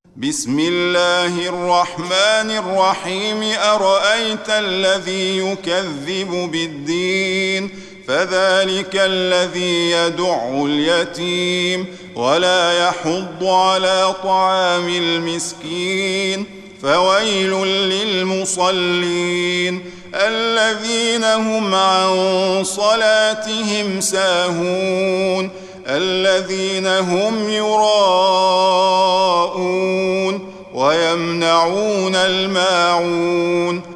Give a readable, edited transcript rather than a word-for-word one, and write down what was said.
بسم الله الرحمن الرحيم أرأيت الذي يكذب بالدين فذلك الذي يدع اليتيم ولا يحض على طعام المسكين فويل للمصلين الذين هم عن صلاتهم ساهون الذين هم يراءون ويمنعون الماعون